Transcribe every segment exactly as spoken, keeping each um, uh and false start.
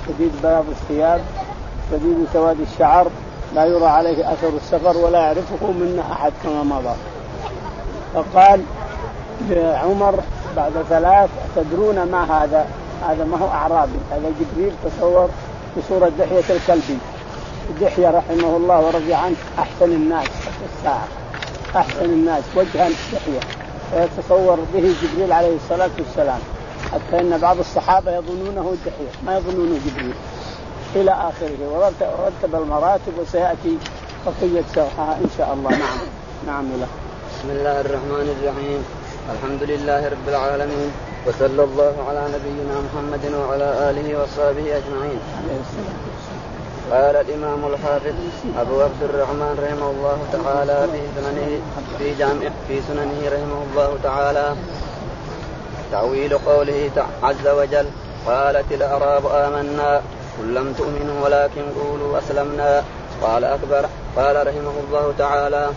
شديد بياض الثياب شديد سواد الشعر لا يرى عليه أثر السفر ولا يعرفه منا أحد كما مضى. فقال لعمر بعد ثلاث تدرون ما هذا؟ هذا ما هو أعرابي، هذا جبريل تصور بصورة دحية الكلبي. دحية رحمه الله ورضي عنه أحسن الناس في الساعة، أحسن الناس وجها دحية، فيتصور به جبريل عليه الصلاة والسلام، حتى إن بعض الصحابة يظنونه دحية ما يظنونه جبريل إلى آخره. ورتب المراتب وسيأتي بقية شرحها إن شاء الله. نعم نعم له. بسم الله الرحمن الرحيم. الحمد لله رب العالمين، وصلى الله على نبينا محمد وعلى آله وصحبه أجمعين. قال الإمام الحافظ أبو عبد الرحمن رحمه الله تعالى في سننه في جامع في سننه رحمه الله تعالى تأويل قوله عز وجل قالت الأعراب آمنا قل لم تؤمنوا ولكن قولوا أسلمنا. قال أكبر قال رحمه الله تعالى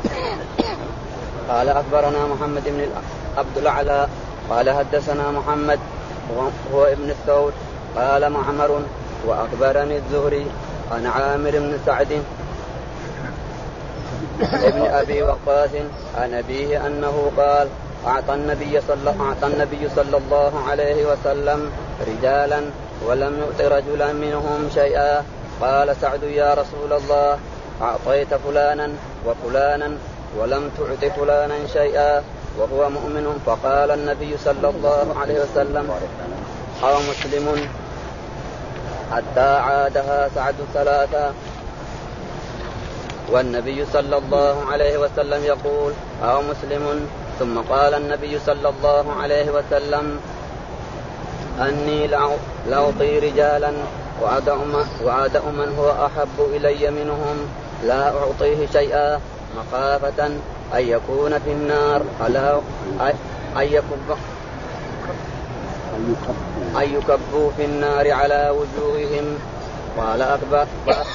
قال أخبرنا محمد بن عبد الأعلى قال حدثنا محمد هو ابن الثور قال معمر وأخبرني الزهري عن عامر بن سعد ابن أبي وقاص عن أبيه أنه قال أعطى النبي صلى أعطى النبي صلى الله عليه وسلم رجالا ولم يؤت رجلا منهم شيئا. قال سعد يا رسول الله أعطيت فلانا وفلانا ولم تعط فلانا شيئا وهو مؤمن. فقال النبي صلى الله عليه وسلم أو مسلم حتى عادها سعد ثلاثا. والنبي صلى الله عليه وسلم يقول أو مسلم. ثم قال النبي صلى الله عليه وسلم أني لأعطي رجالا وأدع من هو أحب إلي منهم لا أعطيه شيئا مخافة أن يكون في النار ألا أن يكبوا في النار على وجوههم. قال أكبر.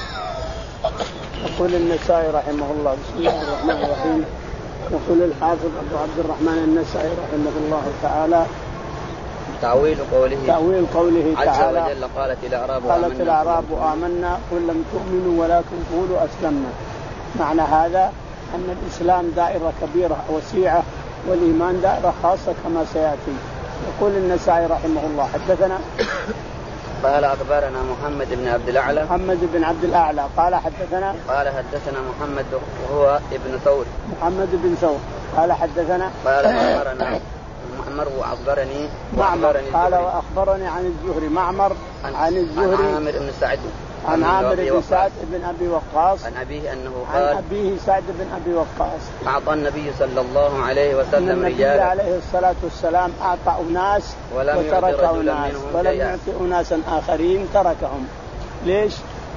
يقول النسائي رحمه الله بسم الله الرحمن الرحيم. يقول الحافظ أبو عبد الرحمن النسائي رحمه الله تعالى تأويل قوله تأويل قوله تعالى عز وجل قالت الأعراب قالت الأعراب آمنا قل لم تؤمنوا ولكن قولوا أسلمنا. معنى هذا أن الإسلام دائرة كبيرة وسيعة والإيمان دائرة خاصة كما سيأتي. يقول النسائي رحمه الله حدثنا قال أخبرنا محمد بن عبد الأعلى محمد بن عبد الأعلى قال حدثنا قال حدثنا محمد وهو ابن ثور محمد بن ثور قال حدثنا قال أخبرنا معمر وأخبرني معمر قال وأخبرني عن الزهري معمر عن, عن الزهري عن عامر بن سعد عن عامر بن سعد بن أبي وقاص عن أبيه أنه قال عن أبيه سعد بن أبي وقاص أعطى النبي صلى الله عليه وسلم رجالا عليه الصلاة والسلام أعطى أناس وترك أناس ولم يعطي أناسا آخرين تركهم. ليش؟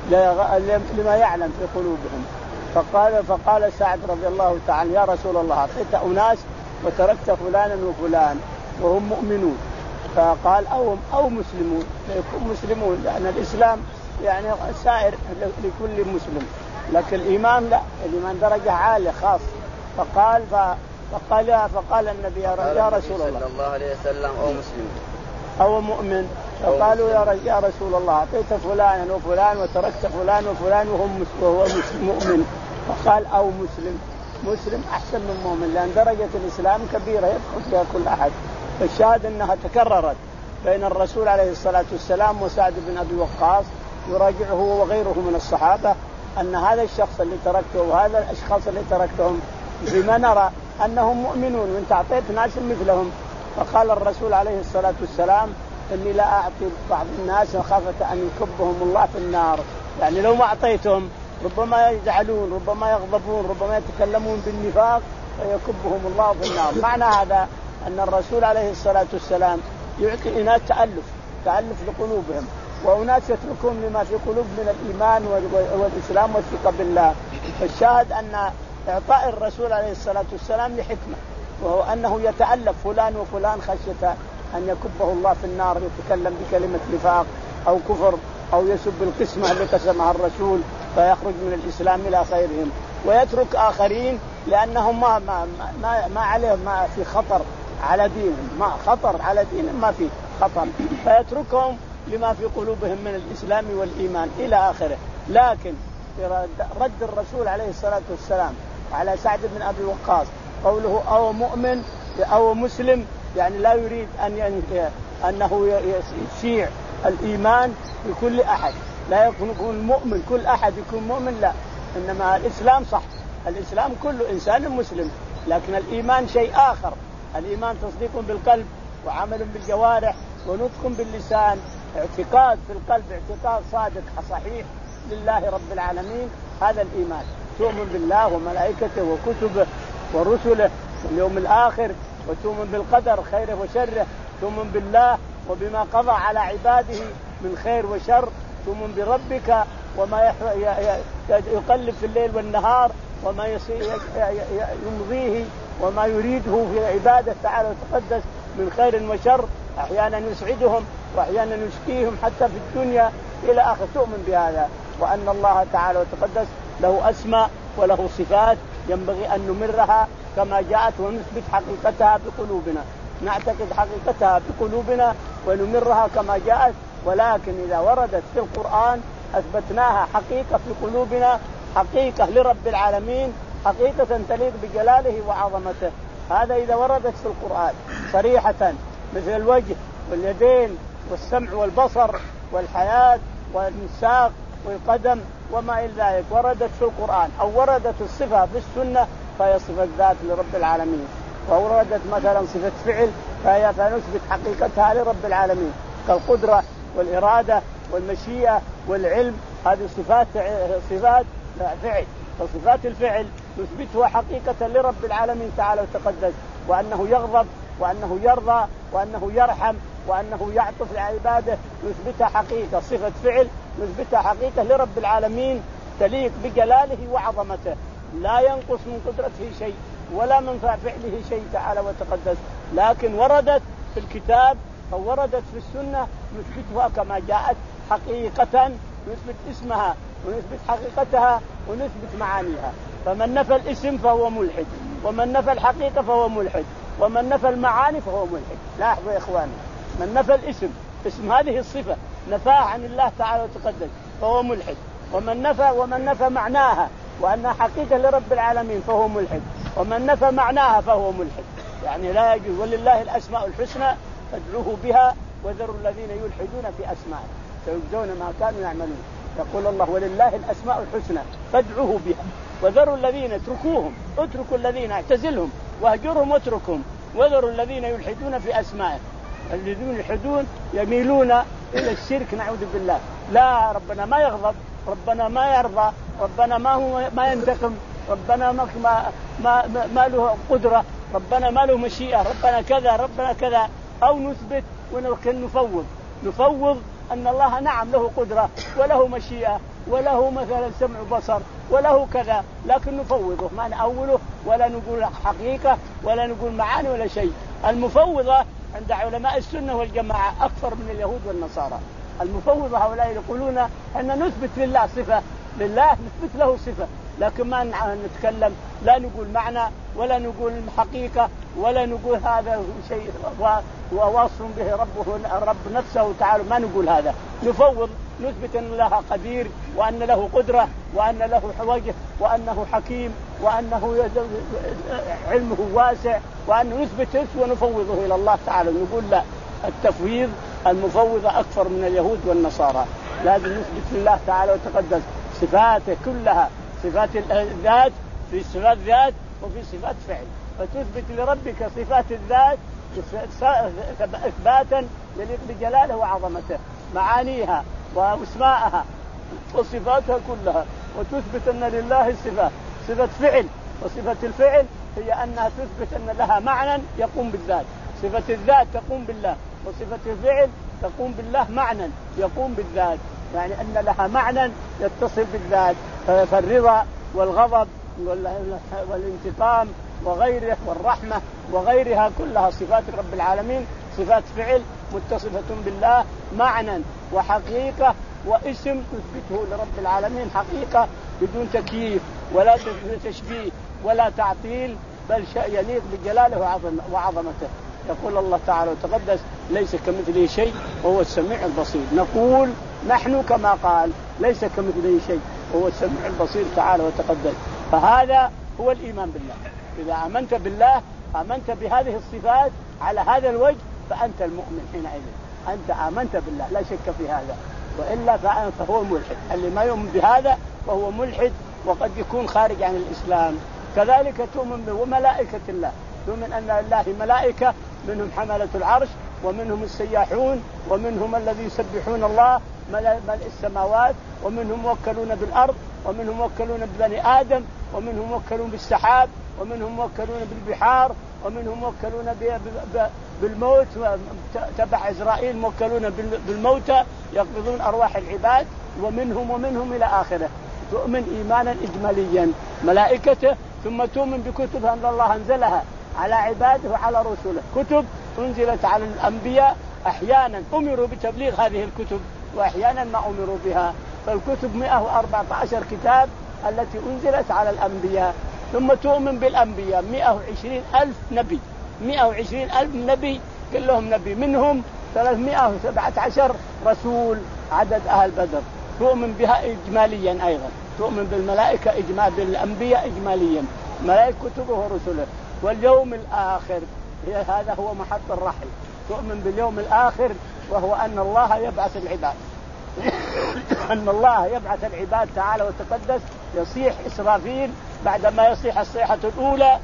لما يعلم في قلوبهم. فقال فقال سعد رضي الله تعالى يا رسول الله أعطيت أناس وتركت فلانا وفلان وهم مؤمنون. فقال أو أو مسلمون يكون مسلمون لأن الإسلام يعني سائر لكل مسلم لكن الإيمان لا، الإيمان درجة عالية خاص. فقال فقال فقال النبي يا رسول الله صلى الله عليه وسلم أو مسلم أو مؤمن. فقالوا يا رسول الله أعطيت فلانا وفلان وتركت فلان وفلان وهم وهو مؤمن. فقال أو مسلم. مسلم أحسن من مؤمن لأن درجة الإسلام كبيرة يدخل فيها كل أحد. فالشاهد أنها تكررت بين الرسول عليه الصلاة والسلام وسعد بن أبي وقاص يراجعه وغيره من الصحابة أن هذا الشخص اللي تركته وهذا الأشخاص اللي تركتهم بما نرى أنهم مؤمنون وانت أعطيت ناس مثلهم. فقال الرسول عليه الصلاة والسلام إني لا أعطي بعض الناس مخافة أن يكبهم الله في النار. يعني لو ما أعطيتهم ربما يزعلون ربما يغضبون ربما يتكلمون بالنفاق فيكبهم الله في النار. معنى هذا أن الرسول عليه الصلاة والسلام يعطي إناس تألف تألف لقلوبهم وأناس يتركون لما في قلوب من الإيمان والإسلام والثقة بالله. فالشاهد أن إعطاء الرسول عليه الصلاة والسلام لحكمة وهو أنه يتألف فلان وفلان خشية أن يكبه الله في النار يتكلم بكلمة نفاق أو كفر أو يسب القسمة اللي قسمها الرسول فيخرج من الإسلام إلى خيرهم ويترك آخرين لأنهم ما ما ما, ما عليهم ما في خطر على دينهم ما خطر على دينهم ما في خطر فيتركهم لما في قلوبهم من الإسلام والإيمان إلى آخره. لكن رد الرسول عليه الصلاة والسلام على سعد بن أبي وقاص قوله أو مؤمن أو مسلم، يعني لا يريد أن أنه يشيع الإيمان لكل أحد، لا يكون مؤمن كل أحد يكون مؤمن، لا، إنما الإسلام صح، الإسلام كل إنسان مسلم، لكن الإيمان شيء آخر. الإيمان تصديق بالقلب وعمل بالجوارح ونطق باللسان، اعتقاد في القلب، اعتقاد صادق صحيح لله رب العالمين، هذا الإيمان. تؤمن بالله وملائكته وكتبه ورسله واليوم الآخر، وتؤمن بالقدر خيره وشره، تؤمن بالله وبما قضى على عباده من خير وشر، تؤمن بربك وما يقلب في الليل والنهار وما يمضيه وما يريده في عباده تعالى وتقدس من خير وشر، أحيانا يسعدهم وأحيانا يشقيهم حتى في الدنيا إلى آخر. تؤمن بهذا، وأن الله تعالى وتقدس له أسماء وله صفات ينبغي أن نمرها كما جاءت ونثبت حقيقتها بقلوبنا، نعتقد حقيقتها بقلوبنا ونمرها كما جاءت، ولكن إذا وردت في القرآن أثبتناها حقيقة في قلوبنا، حقيقة لرب العالمين، حقيقة تليق بجلاله وعظمته. هذا إذا وردت في القرآن صريحة، مثل الوجه واليدين والسمع والبصر والحياة والساق والقدم وما إلى ذلك وردت في القرآن، أو وردت الصفة في السنة فهي صفة ذات لرب العالمين، ووردت مثلا صفة فعل فهي فنثبت حقيقتها لرب العالمين، كالقدرة والإرادة والمشيئة والعلم، هذه صفات صفات فعل. فصفات الفعل نثبتها حقيقة لرب العالمين تعالى وتقدس، وأنه يغضب وأنه يرضى وأنه يرحم وأنه يعطف لعباده، نثبتها حقيقة صفة فعل، نثبتها حقيقة لرب العالمين تليق بجلاله وعظمته، لا ينقص من قدرته شيء ولا من فعله شيء تعالى وتقدس، لكن وردت في الكتاب أو وردت في السنة نثبتها كما جاءت حقيقة، نثبت اسمها ونثبت حقيقتها ونثبت معانيها. فمن نفى الاسم فهو ملحد، ومن نفى الحقيقة فهو ملحد، ومن نفى المعاني فهو ملحد. لاحظوا يا إخواني، من نفى الاسم، اسم هذه الصفة نفاها عن الله تعالى وتقدس فهو ملحد، ومن نفى ومن نفى معناها وأنها حقيقة لرب العالمين فهو ملحد، ومن نفى معناها فهو ملحد. يعني لا يجوز. ولله الأسماء الحسنى فادعوه بها وذروا الذين يلحدون في أسمائه سيجزون ما كانوا يعملون. يقول الله ولله الأسماء الحسنى فادعوه بها وذروا الذين اتركوهم اتركوا الذين اعتزلهم واهجرهم واتركهم وذروا الذين يلحدون في أسمائه. الذين يلحدون يميلون إلى الشرك نعوذ بالله. لا، ربنا ما يغضب، ربنا ما يرضى، ربنا ما هو ما ينتقم، ربنا ما ما ما, ما له قدرة، ربنا ما له مشيئة، ربنا كذا ربنا كذا. أو نثبت ونكن نفوض نفوض أن الله نعم له قدرة وله مشيئة وله مثلا سمع وبصر وله كذا، لكن نفوضه ما نأوله ولا نقول حقيقة ولا نقول معاني ولا شيء. المفوضة عند علماء السنة والجماعة أكثر من اليهود والنصارى. المفوضة هؤلاء يقولون أن نثبت لله صفة، لله نثبت له صفة، لكن ما نتكلم لا نقول معنى ولا نقول حقيقة ولا نقول هذا شيء وواصف به ربه رب نفسه تعالى، ما نقول هذا. نفوض، نثبت أن الله قدير وأن له قدرة وأن له وجه وأنه حكيم وأنه علمه واسع، وأن نثبت اسمه ونفوضه إلى الله تعالى. نقول لا، التفويض المفوضة أكثر من اليهود والنصارى. لازم نثبت لله تعالى وتقدس صفاته كلها، صفات الذات في صفات ذات وفي صفات فعل، فتثبت لربك صفات الذات إثباتا يليق بجلاله وعظمته، معانيها وأسماءها وصفاتها كلها، وتثبت أن لله صفة صفة فعل، وصفة الفعل هي أنها تثبت أن لها معنى يقوم بالذات. صفة الذات تقوم بالله، وصفة الفعل تقوم بالله معنى يقوم بالذات، يعني أن لها معنى يتصل بالذات. فالرضا والغضب والانتقام وغيره والرحمة وغيرها كلها صفات رب العالمين، صفات فعل متصفة بالله معنى وحقيقة واسم تثبته لرب العالمين حقيقة بدون تكييف ولا تشبيه ولا تعطيل، بل شيء يليق بجلاله وعظمته. يقول الله تعالى وتقدس ليس كمثله شيء وهو السميع البصير. نقول نحن كما قال ليس كمثله شيء وهو السميع البصير تعالى وتقدس. فهذا هو الإيمان بالله. إذا آمنت بالله آمنت بهذه الصفات على هذا الوجه فأنت المؤمن حينئذ، أنت آمنت بالله لا شك في هذا، وإلا فهو ملحد. اللي ما يؤمن بهذا فهو ملحد وقد يكون خارج عن الإسلام. كذلك تؤمن بملائكة الله، تؤمن أن لله ملائكة منهم حملة العرش ومنهم السياحون ومنهم الذي يسبحون الله ملء السماوات ومنهم موكلون بالأرض ومنهم موكلون ببني آدم ومنهم موكلون بالسحاب ومنهم موكلون بالبحار ومنهم موكلون بالموت تبع إسرائيل موكلون بالموتى يقبضون أرواح العباد ومنهم ومنهم إلى آخره. تؤمن إيمانا إجماليا ملائكته، ثم تؤمن بكتب أن الله أنزلها على عباده وعلى رسوله. كتب أنزلت على الأنبياء أحيانا أمروا بتبليغ هذه الكتب وأحيانا ما أمروا بها، فالكتب مئة وأربعة عشر كتاب التي أنزلت على الأنبياء. ثم تؤمن بالأنبياء مئة وعشرين ألف نبي، مئة وعشرين ألف نبي كلهم نبي، منهم ثلاثمئة وسبعة عشر رسول عدد أهل بدر. تؤمن بها إجماليا أيضا، تؤمن بالملائكة إجمال، بالأنبياء إجماليا، ملائكة كتبه ورسله. واليوم الآخر هذا هو محط الرحل، تؤمن باليوم الآخر وهو أن الله يبعث العباد أن الله يبعث العباد تعالى وتقدس. يصيح إسرافيل بعدما يصيح الصيحة الأولى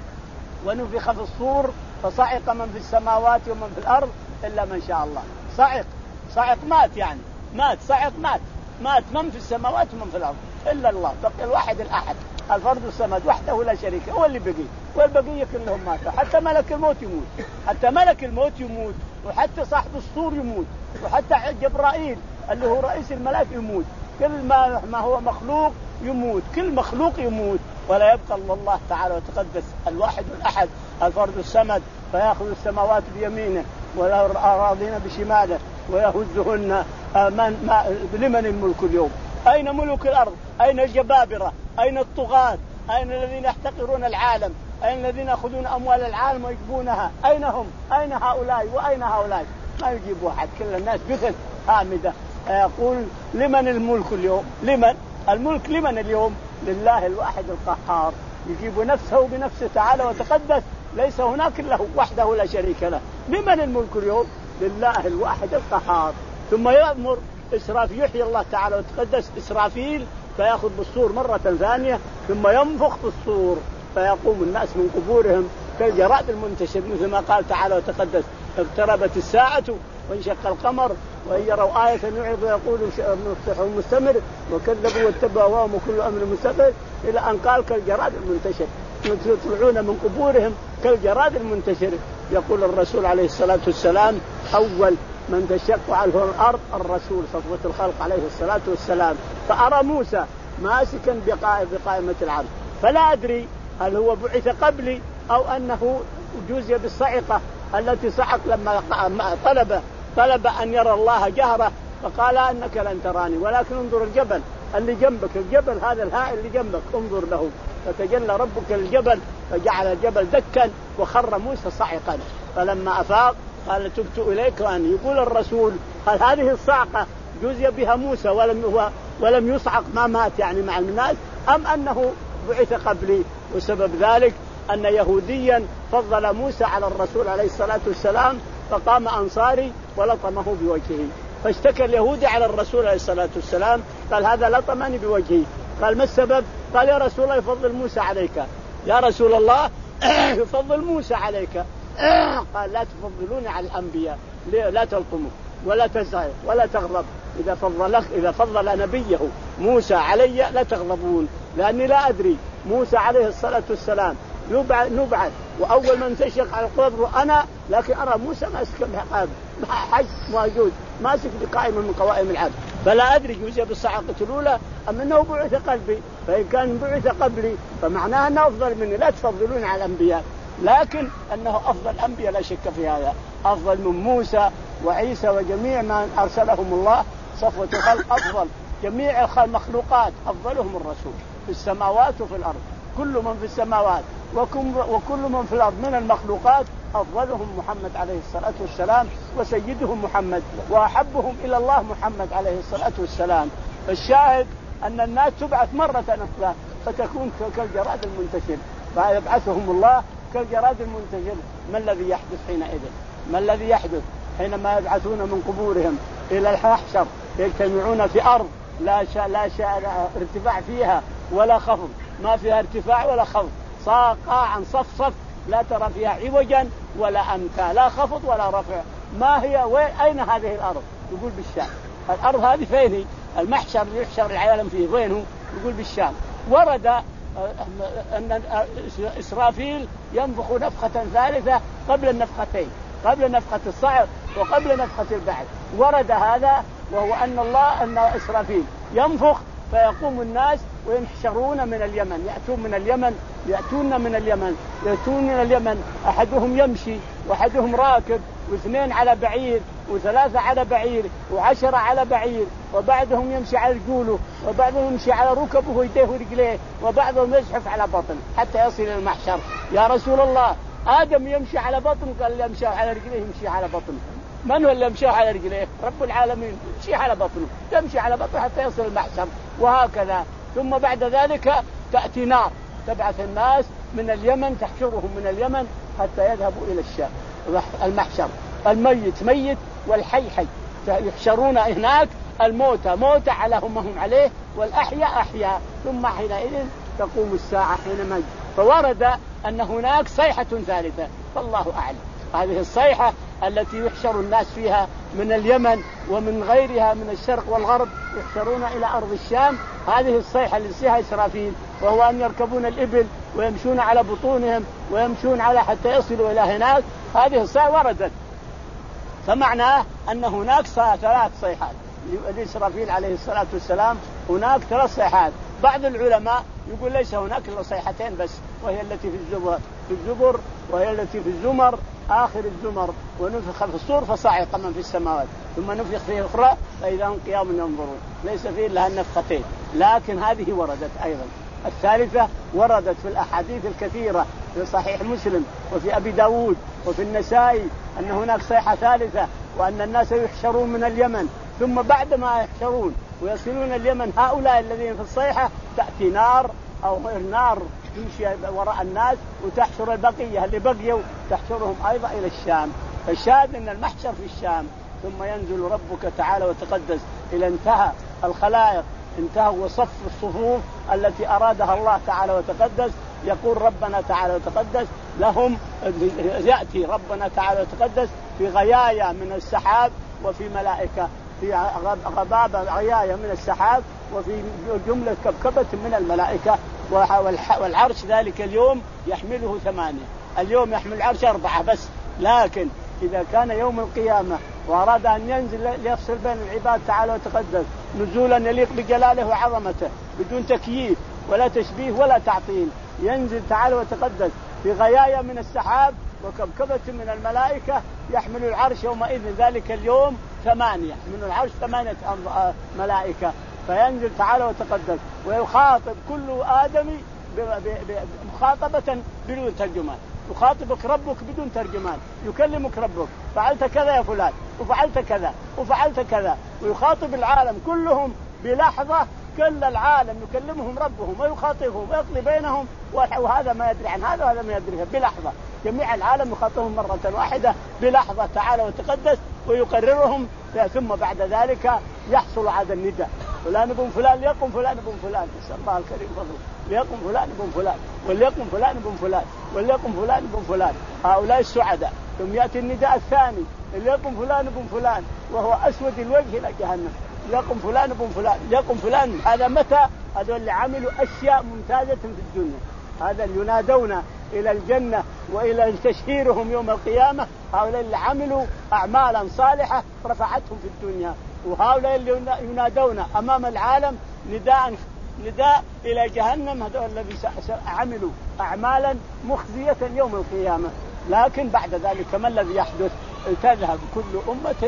ونفخ في الصور فصعق من في السماوات ومن في الأرض إلا من شاء الله. صعق صعق مات، يعني مات صعق مات مات من في السماوات ومن في الأرض إلا الله، بقي الواحد الأحد الفرد الصمد وحده لا شريك، هو اللي بقي، والبقية كلهم ماتوا. حتى ملك الموت يموت، حتى ملك الموت يموت، وحتى صاحب الصور يموت، وحتى جبرائيل اللي هو رئيس الملائكة يموت. كل ما ما هو مخلوق يموت، كل مخلوق يموت، ولا يبقى الا الله تعالى وتقدس الواحد الأحد الفرد الصمد، فيأخذ السماوات بيمينه وله الأراضين بشماله ويهزهن. من ما لمن الملك اليوم؟ أين ملك الأرض؟ أين الجبابرة؟ أين الطغاة؟ أين الذين يحتقرون العالم؟ أين الذين يأخذون أموال العالم ويجبونها؟ أين هم؟ أين هؤلاء وأين هؤلاء؟ ما يجيب واحد، كل الناس جثث هامدة. يقول لمن الملك اليوم؟ لمن الملك؟ لمن اليوم؟ لله الواحد القهار، يجيب نفسه بنفسه تعالى وتقدس، ليس هناك له وحده لا شريك له. لمن الملك اليوم؟ لله الواحد القهار. ثم يأمر إسرافيل، يحيي الله تعالى وتقدس إسرافيل فيأخذ بالصور مرة ثانية ثم ينفخ بالصور فيقوم الناس من قبورهم كالجراد المنتشر، مثل ما قال تعالى وتقدس اقتربت الساعة وانشق القمر وإن يروا آية يعرض ويقولوا سحر مستمر وكذبوا واتبعوا أهواءهم وكل أمر مستقر، إلى أن قال كالجراد المنتشر يطلعون من قبورهم كالجراد المنتشر. يقول الرسول عليه الصلاة والسلام أول من تشق على الأرض الرسول صفوة الخلق عليه الصلاة والسلام، فأرى موسى ماسكا بقائمة العرش، فلا أدري هل هو بعث قبلي أو أنه جوزي بالصعقة التي صعق لما طلب طلب أن يرى الله جهرة، فقال أنك لن تراني ولكن انظر الجبل اللي جنبك، الجبل هذا الهائل اللي جنبك انظر له، فتجلى ربك الجبل فجعل الجبل دكا وخر موسى صعقا. فلما أفاق قال تبت إليك. وأن يقول الرسول هل هذه الصعقة جزي بها موسى ولم هو ولم يصعق ما مات يعني مع الناس، أم أنه بعث قبلي؟ وسبب ذلك أن يهوديا فضل موسى على الرسول عليه الصلاة والسلام، فقام أنصاري ولطمه بوجهه، فاشتكى اليهودي على الرسول عليه الصلاة والسلام قال هذا لطمني بوجهي. قال ما السبب؟ قال يا رسول الله يفضل موسى عليك، يا رسول الله يفضل موسى عليك. قال لا تفضلوني على الأنبياء، لا تلطموا ولا تزعل ولا تغضب، إذا فضل إذا فضل نبيه موسى علي لا تغضبون، لأني لا أدري موسى عليه الصلاة والسلام نبعث وأول من تشق على القبر أنا، لكن أرى موسى ماسك حج موجود ماسك بقائمة من قوائم العبد، فلا أدري جوزي بالصعقة الأولى أم أنه بعث قلبي، فإن كان بعث قبلي فمعناه أنه أفضل مني، لا تفضلون على الأنبياء، لكن أنه أفضل الأنبياء لا شك في هذا، أفضل من موسى وعيسى وجميع من أرسلهم الله صفوة الخلق، أفضل جميع المخلوقات أفضلهم الرسول في السماوات وفي الأرض، كل من في السماوات وكل من في الأرض من المخلوقات أفضلهم محمد عليه الصلاة والسلام وسيدهم محمد وأحبهم إلى الله محمد عليه الصلاة والسلام. فالشاهد أن الناس تبعث مرة أخرى فتكون كالجراد المنتشر، فيبعثهم الله كالجراد المنتشر. ما الذي يحدث حينئذ؟ ما الذي يحدث حينما يبعثون من قبورهم إلى المحشر؟ يجتمعون في أرض لا شاء لا شاء ارتفاع فيها ولا خفض، ما فيها ارتفاع ولا خفض، صار قاعا صفصف لا ترى فيها عوجا ولا أمتا، لا خفض ولا رفع. ما هي وين أين هذه الأرض؟ يقول بالشام. الأرض هذه فين هي؟ المحشر يحشر العالم فيه وينه؟ يقول بالشام. ورد أن إسرافيل ينفخ نفخة ثالثة قبل النفختين، قبل نفخة الصعق وقبل نفخة البعث. ورد هذا وهو أن الله أن إسرافيل ينفخ فيقوم الناس وينحشرون من اليمن، يأتون من اليمن يأتون من اليمن يأتون من اليمن أحدهم يمشي وأحدهم راكب واثنين على بعير وثلاثة على بعير وعشرة على بعير، وبعضهم يمشي على رجوله وبعضهم يمشي على ركبه ويديه ورجليه وبعضهم يزحف على بطن حتى يصل إلى المحشر. يا رسول الله آدم يمشي على بطن؟ قال اللي يمشي على رجليه يمشي على بطن. من هو اللي يمشي على رجليه؟ رب العالمين. يمشي على بطنه، تمشي على بطنه حتى يصل المحشر. وهكذا ثم بعد ذلك تأتي نار تبعث الناس من اليمن تحشرهم من اليمن حتى يذهبوا إلى الشام المحشر. الميت ميت والحي حي، يحشرون هناك الموتى موتى على هم هم عليه والأحياء أحياء. ثم حينئذ تقوم الساعة حينما. فورد أن هناك صيحة ثالثة فالله أعلم. هذه الصيحة التي يحشر الناس فيها من اليمن ومن غيرها من الشرق والغرب يحشرون إلى أرض الشام. هذه الصيحة اللي فيها إسرافيل، وهو أن يركبون الإبل ويمشون على بطونهم ويمشون على حتى يصلوا إلى هناك. هذه الصيحة وردت، فمعناه أن هناك ثلاث صيحات لإسرافيل عليه الصلاة والسلام. هناك ثلاث صيحات. بعض العلماء يقول ليس هناك إلا صيحتين بس، وهي التي في الزبر في الزبر وهي التي في الزمر آخر الزمر، ونفخ في الصور فصعق من في السماوات ثم نفخ فيه أخرى فإذا هم قيام ينظرون. ليس فيه إلا النفختين، لكن هذه وردت أيضا. الثالثة وردت في الأحاديث الكثيرة في صحيح مسلم وفي أبي داود وفي النسائي أن هناك صيحة ثالثة، وأن الناس يحشرون من اليمن، ثم بعد ما يحشرون ويصلون اليمن هؤلاء الذين في الصيحة تأتي نار أو غير نار تمشي وراء الناس وتحشر البقية اللي بقيوا تحشرهم أيضا إلى الشام. فالشاهد أن المحشر في الشام. ثم ينزل ربك تعالى وتقدس إلى انتهى الخلائق، انتهى وصف الصفوف التي أرادها الله تعالى وتقدس. يقول ربنا تعالى وتقدس لهم، يأتي ربنا تعالى وتقدس في غيايا من السحاب وفي ملائكة، في غبابة غيايا من السحاب وفي جملة كبكبة من الملائكة. والعرش ذلك اليوم يحمله ثمانية. اليوم يحمل العرش أربعة بس، لكن إذا كان يوم القيامة وأراد أن ينزل ليفصل بين العباد تعالى وتقدس نزولا يليق بجلاله وعظمته بدون تكييف ولا تشبيه ولا تعطيل، ينزل تعالى وتقدس في غيايا من السحاب وكبكبة من الملائكة يحمل العرش يومئذ ذلك اليوم ثمانية، من العرش ثمانية ملائكة. فينزل تعالى وتقدس ويخاطب كل آدمي مخاطبة بدون ترجمان. يخاطبك ربك بدون ترجمان، يكلمك ربك فعلت كذا يا فلان وفعلت كذا وفعلت كذا، ويخاطب العالم كلهم بلحظة. كل العالم يكلمهم ربهم ويخاطبهم ويقضي بينهم، وهذا ما يدري عن هذا وهذا ما يدري بلحظة. جميع العالم يخاطبهم مرة واحدة بلحظة تعالى وتقدس ويقررهم. ثم بعد ذلك يحصل هذا النداء: فلان بن فلان ليقم فلان بن فلان، نسأل الله الكريم فضله، ليقم فلان بن فلان وليقم فلان بن فلان وليقم فلان بن فلان، هؤلاء السعداء. ثم يأتي النداء الثاني: ليقم فلان بن فلان وهو أسود الوجه إلى جهنم، ليقم فلان بن فلان ليقم فلان. هذا متى؟ هذول اللي عملوا أشياء ممتازة في الدنيا، هذا اللي ينادون إلى الجنة وإلى تشهيرهم يوم القيامة. هؤلاء اللي عملوا أعمالا صالحة رفعتهم في الدنيا، وهؤلاء اللي ينادون أمام العالم نداء نداء إلى جهنم، هذول الذين عملوا أعمالا مخزية يوم القيامة. لكن بعد ذلك ما الذي يحدث؟ تذهب كل أمة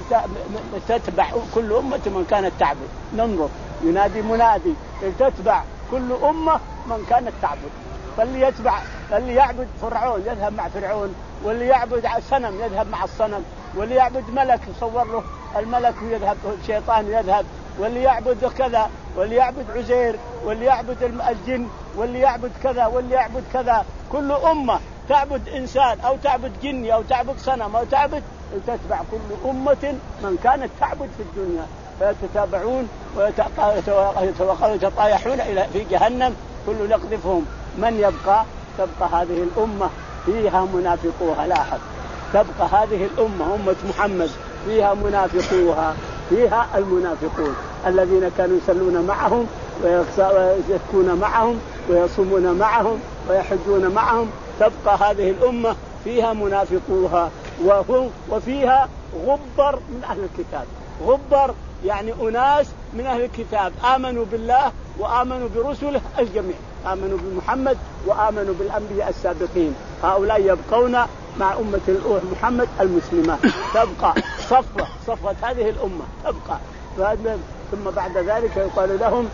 تتبع كل أمة من كانت تعبد. ننظر ينادي منادي: تتبع كل أمة من كانت تعبد. فاللي يتبع اللي يعبد فرعون يذهب مع فرعون، واللي يعبد صنم يذهب مع الصنم، واللي يعبد ملك يصور له الملك ويذهب، الشيطان يذهب، واللي يعبد كذا، واللي يعبد عزير، واللي يعبد الجن، واللي يعبد كذا، واللي يعبد كذا. كل أمة تعبد إنسان أو تعبد جني أو تعبد صنم أو تعبد، تتبع كل أمة من كانت تعبد في الدنيا، فيتتابعون ويتطايحون إلى في جهنم كل يقذفهم. من يبقى؟ تبقى هذه الأمة فيها منافقوها، لا أحد. تبقى هذه الأمة أمة محمد فيها منافقوها، فيها المنافقون الذين كانوا يصلون معهم ويزكون معهم ويصومون معهم ويحجون معهم. تبقى هذه الأمة فيها منافقوها، وهم وفيها غبر من أهل الكتاب. غبر يعني أناس من أهل الكتاب آمنوا بالله وآمنوا برسله الجميع، آمنوا بمحمد وآمنوا بالأنبياء السابقين. هؤلاء يبقون مع أمة محمد المسلمة، تبقى صفوة صفوة هذه الأمة تبقى. ثم بعد ذلك يقال لهم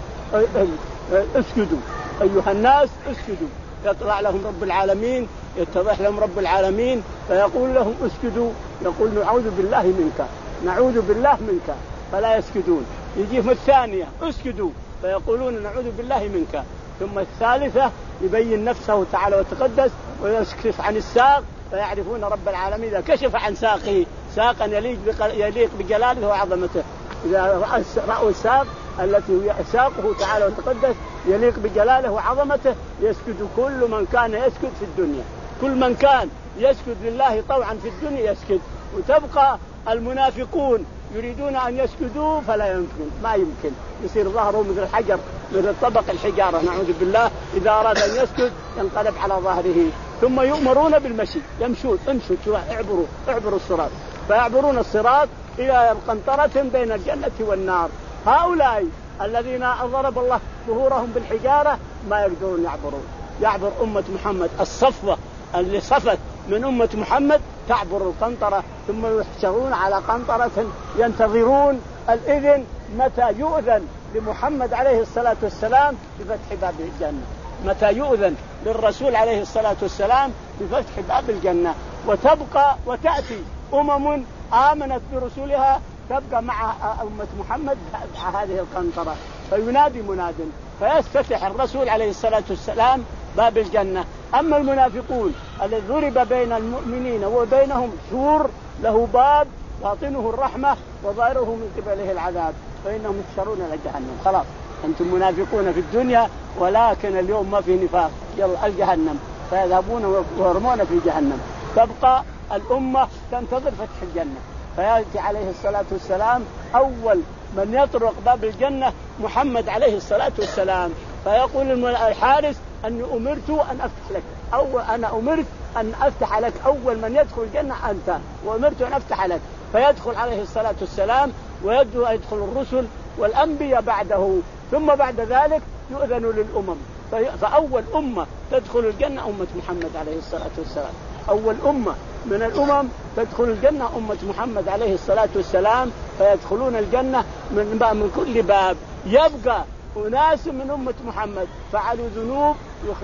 اسجدوا أيها الناس اسجدوا، يطلع لهم رب العالمين، يتضح لهم رب العالمين فيقول لهم اسجدوا، يقول نعوذ بالله منك نعوذ بالله منك فلا يسجدون. يجيهم الثانية اسجدوا فيقولون نعوذ بالله منك. ثم الثالثة يبين نفسه تعالى وتقدس ويكشف عن الساق فيعرفون رب العالمين إذا كشف عن ساقه ساقا يليق بجلاله وعظمته. إذا رأوا الساق التي هي ساقه تعالى وتقدس يليق بجلاله وعظمته يسجد كل من كان يسجد في الدنيا، كل من كان يسجد لله طوعا في الدنيا يسجد. وتبقى المنافقون يريدون أن يسجدوا فلا يمكن، ما يمكن، يصير ظهره مثل الحجر مثل طبق الحجارة نعوذ بالله. إذا أراد أن يسجد ينقلب على ظهره. ثم يؤمرون بالمشي، يمشون امشوا اعبروا اعبروا الصراط، فيعبرون الصراط إلى قنطرة بين الجنة والنار. هؤلاء الذين ضرب الله ظهورهم بالحجارة ما يقدرون يعبرون. يعبر أمة محمد الصفوة اللي صفت من أمة محمد تعبر القنطرة، ثم يحشرون على قنطرة ينتظرون الإذن متى يؤذن لمحمد عليه الصلاة والسلام بفتح باب الجنة، متى يؤذن للرسول عليه الصلاة والسلام بفتح باب الجنة. وتبقى وتأتي أمم آمنت برسولها تبقى مع أمة محمد مع هذه القنطرة، فينادي مناد فيستفتح الرسول عليه الصلاة والسلام باب الجنة. أما المنافقون الذي ضرب بين المؤمنين وبينهم سور له باب باطنه الرحمة وظاهره من قبله العذاب فإنهم يحشرون إلى جهنم. خلاص أنتم منافقون في الدنيا ولكن اليوم ما في نفاق، يلا الجهنم، فيذهبون ويرمون في جهنم. تبقى الأمة تنتظر فتح الجنة، فيأتي عليه الصلاة والسلام أول من يطرق باب الجنة محمد عليه الصلاة والسلام، فيقول الحارس أني أمرت أن أفتح لك، أو أنا أمرت أن أفتح لك، أول من يدخل الجنة أنت وأمرت أن أفتح لك. فيدخل عليه الصلاة والسلام ويدخل الرسل والأنبياء بعده، ثم بعد ذلك يؤذن للأمم. فأول أمة تدخل الجنة أمة محمد عليه الصلاة والسلام، أول أمة من الأمم تدخل الجنة أمة محمد عليه الصلاة والسلام، فيدخلون الجنة من باب من كل باب. يبقى أناس من أمة محمد فعلوا ذنوب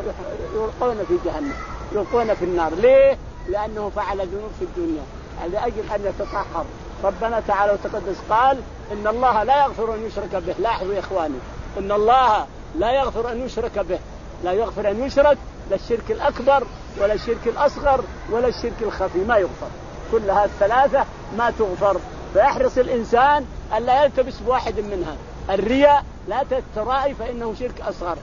يلقون في جهنم، يلقون في النار. ليه؟ لأنه فعل ذنوب في الدنيا لأجل أن يتطهر. ربنا تعالى وتقدس قال إن الله لا يغفر أن يشرك به. لاحظوا يا إخواني، إن الله لا يغفر أن يشرك به، لا يغفر أن يشرك، لا الشرك الأكبر ولا الشرك الأصغر ولا الشرك الخفي، ما يغفر. كل هذه الثلاثة ما تغفر. فيحرص الإنسان ألا يلتبس بواحد منها. الرياء لا تترائي فإنه شرك أصغر،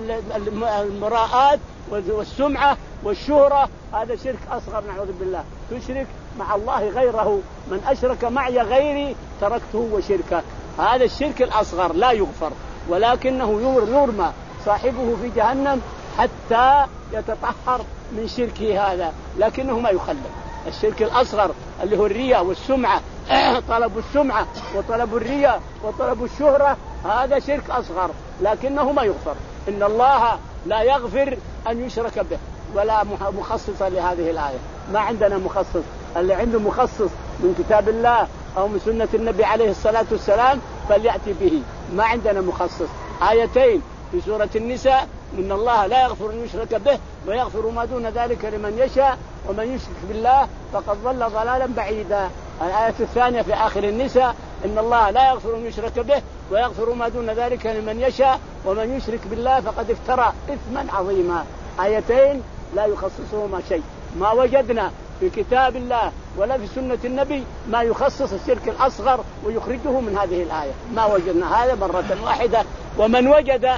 المراءات والسمعة والشهرة هذا شرك أصغر نعوذ بالله. تشرك مع الله غيره، من أشرك معي غيري تركته وشركه، هذا الشرك الأصغر لا يغفر، ولكنه يرمى صاحبه في جهنم حتى يتطهر من شركه هذا، لكنه ما يخلد. الشرك الأصغر اللي هو الرياء والسمعة طلب السمعة وطلب الرياء وطلب الشهرة هذا شرك أصغر لكنه ما يغفر. إن الله لا يغفر أن يشرك به، ولا مخصص لهذه الآية. ما عندنا مخصص، اللي عنده مخصص من كتاب الله أو من سنة النبي عليه الصلاة والسلام فليأتي به. ما عندنا مخصص. آيتين في سورة النساء إن الله لا يغفر أن يشرك به ويغفر ما دون ذلك لمن يشاء ومن يشرك بالله فقد ضل ضلالا بعيدا. الآية الثانية في آخر النساء إن الله لا يغفر أن يشرك به ويغفر ما دون ذلك لمن يشاء ومن يشرك بالله فقد افترى إثما عظيما. آيتين لا يخصصهما شيء، ما وجدنا في كتاب الله ولا في سنة النبي ما يخصص الشرك الأصغر ويخرجه من هذه الآية، ما وجدنا هذا مرة واحدة. ومن وجد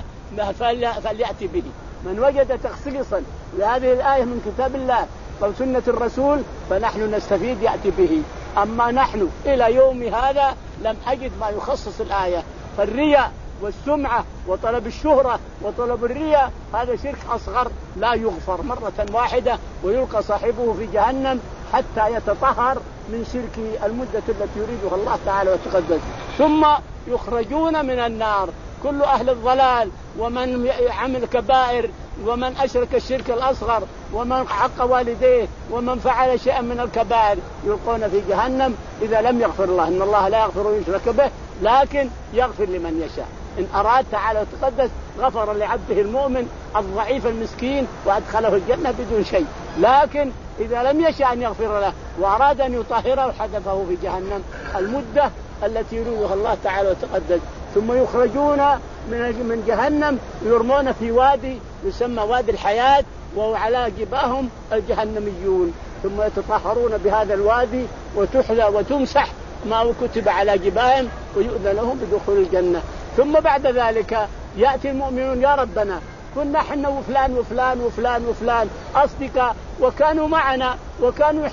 فليأتي به، من وجد تخصيصا لهذه الآية من كتاب الله أو سنة الرسول فنحن نستفيد يأتي به. أما نحن إلى يوم هذا لم أجد ما يخصص الآية. فالرياء والسمعة وطلب الشهرة وطلب الرياء هذا شرك أصغر لا يغفر مرة واحدة ويلقى صاحبه في جهنم حتى يتطهر من شرك المدة التي يريدها الله تعالى وتقدس. ثم يخرجون من النار كل أهل الضلال ومن عمل كبائر ومن أشرك الشرك الأصغر ومن حق والديه ومن فعل شيئا من الكبائر يلقون في جهنم إذا لم يغفر الله. إن الله لا يغفر أن يشرك به لكن يغفر لمن يشاء. إن أراد تعالى وتقدس غفر لعبده المؤمن الضعيف المسكين وأدخله الجنة بدون شيء، لكن إذا لم يشاء أن يغفر له وأراد أن يطهره حذفه في جهنم المدة التي يريدها الله تعالى وتقدس. ثم يخرجون من جهنم يرمون في وادي يسمى وادي الحياة وعلى جباههم الجهنميون، ثم يتطهرون بهذا الوادي وتحلى وتمسح ما كتب على جباههم ويؤذن لهم بدخول الجنة. ثم بعد ذلك يأتي المؤمنون يا ربنا كنا حنا وفلان وفلان وفلان وفلان أصدقاء وكانوا معنا وكانوا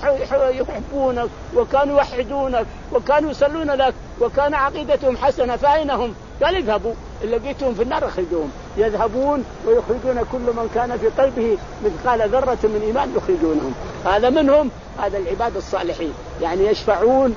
يحبونك وكانوا يوحدونك وكانوا يصلون لك وكان عقيدتهم حسنة فأينهم؟ قال اذهبوا اللي لقيتهم في النار اخرجوهم. يذهبون ويخرجون كل من كان في قلبه مثقال ذرة من إيمان يخرجونهم. هذا منهم هذا العباد الصالحين، يعني يشفعون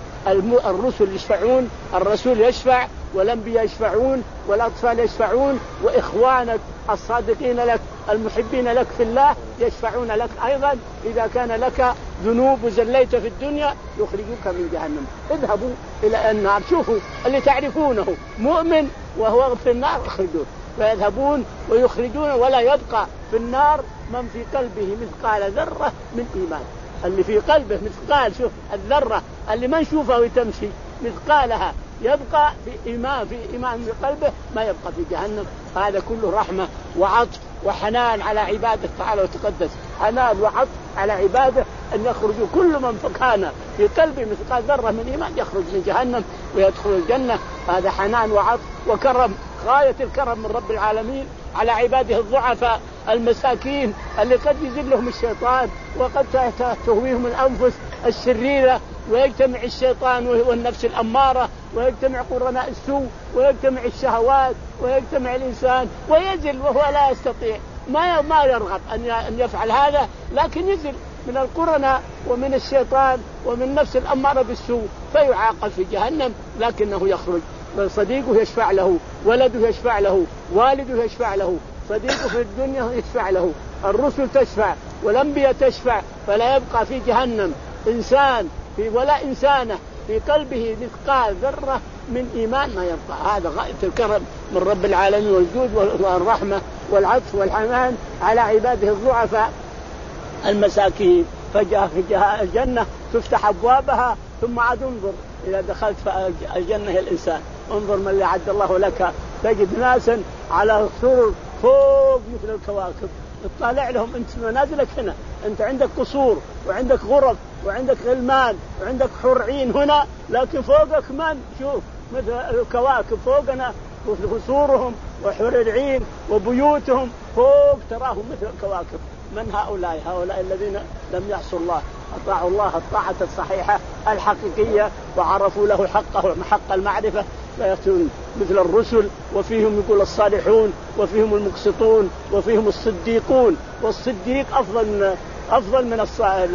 الرسل يشفعون الرسول يشفع والأنبياء يشفعون والأطفال يشفعون وإخوانك الصادقين لك المحبين لك في الله يشفعون لك أيضا إذا كان لك ذنوب وزليت في الدنيا يخرجوك من جهنم. اذهبوا إلى النار شوفوا اللي تعرفونه مؤمن وهو في النار اخرجوه. فيذهبون ويخرجون ولا يبقى في النار من في قلبه مثقال ذرة من إيمان. اللي في قلبه مثقال شوف الذرة اللي ما نشوفه وتمشي مثقالها يبقى في إيمان في إيمان في قلبه ما يبقى في جهنم. هذا كله رحمة وعطف وحنان على عباده تعالى وتقدس، حنان وعطف على عباده أن يخرجوا كل من كان في قلبه مثقال ذرة من إيمان يخرج من جهنم ويدخل الجنة. هذا حنان وعطف وكرم غاية الكرم من رب العالمين على عباده الضعفاء المساكين اللي قد يذلهم الشيطان وقد تهويهم الأنفس الشريرة ويجتمع الشيطان والنفس الأمارة ويجتمع قرناء السوء ويجتمع الشهوات ويجتمع الإنسان ويزل وهو لا يستطيع ما ما يرغب أن يفعل هذا، لكن يزل من القرناء ومن الشيطان ومن النفس الأمارة بالسوء فيعاقب في جهنم لكنه يخرج. صديقه يشفع له، ولده يشفع له، والده يشفع له، صديقه في الدنيا يشفع له، الرسل تشفع والأنبياء تشفع، فلا يبقى في جهنم إنسان في ولا إنسانة في قلبه مثقال ذرة من إيمان ما يبقى. هذا غاية الكرم من رب العالمين والجود والرحمة والعطف والحنان على عباده الضعفاء المساكين. فجاء في الجنة تفتح أبوابها ثم عاد انظر إذا دخلت الجنة يا الإنسان انظر ما اللي عد الله لك، تجد ناسا على سرر فوق مثل الكواكب تطالع لهم. أنت منازلك هنا، أنت عندك قصور وعندك غرف وعندك غلمان وعندك حور عين هنا، لكن فوقك من شوف مثل الكواكب فوقنا قصورهم وحور العين وبيوتهم فوق تراهم مثل الكواكب. من هؤلاء؟ هؤلاء الذين لم يعصوا الله، أطاعوا الله الطاعة الصحيحة الحقيقية وعرفوا له حقه حق المعرفة فيأتون مثل الرسل وفيهم يقول الصالحون وفيهم المقسطون وفيهم الصديقون، والصديق أفضل من أفضل من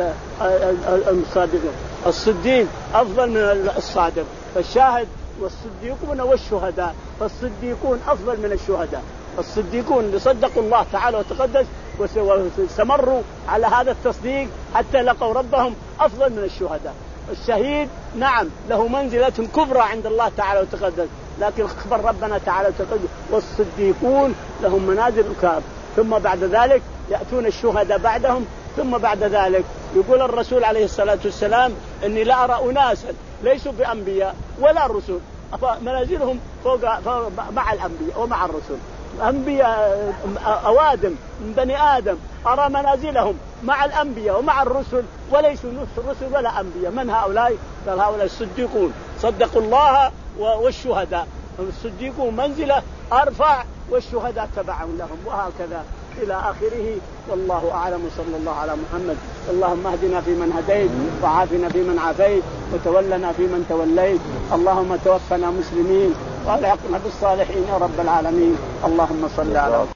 الصادق، الصديق أفضل من الصادق. فالشاهد والصديقون والشهداء، فالصديقون أفضل من الشهداء. الصديقون اللي صدقوا الله تعالى وتقدس واستمروا على هذا التصديق حتى لقوا ربهم أفضل من الشهداء. الشهيد نعم له منزلة كبرى عند الله تعالى وتقدس، لكن خبر ربنا تعالى والصديقون لهم منازل الكرام. ثم بعد ذلك يأتون الشهداء بعدهم. ثم بعد ذلك يقول الرسول عليه الصلاة والسلام إني لا أرى أناسا ليسوا بأنبياء ولا رسل منازلهم فوق مع الأنبياء ومع الرسل. أنبياء أوادم من بني آدم أرى منازلهم مع الأنبياء ومع الرسل وليسوا رسل ولا أنبياء. من هؤلاء؟ قال هؤلاء الصديقون صدقوا الله والشهداء. الصديقون منزلة أرفع والشهداء تبعهم لهم وهكذا إلى آخره. والله أعلم. صلى الله على محمد. اللهم اهدنا فيمن هديت وعافنا فيمن عافيت وتولنا فيمن توليت. اللهم توفنا مسلمين والحقنا بالصالحين يا رب العالمين. اللهم صل على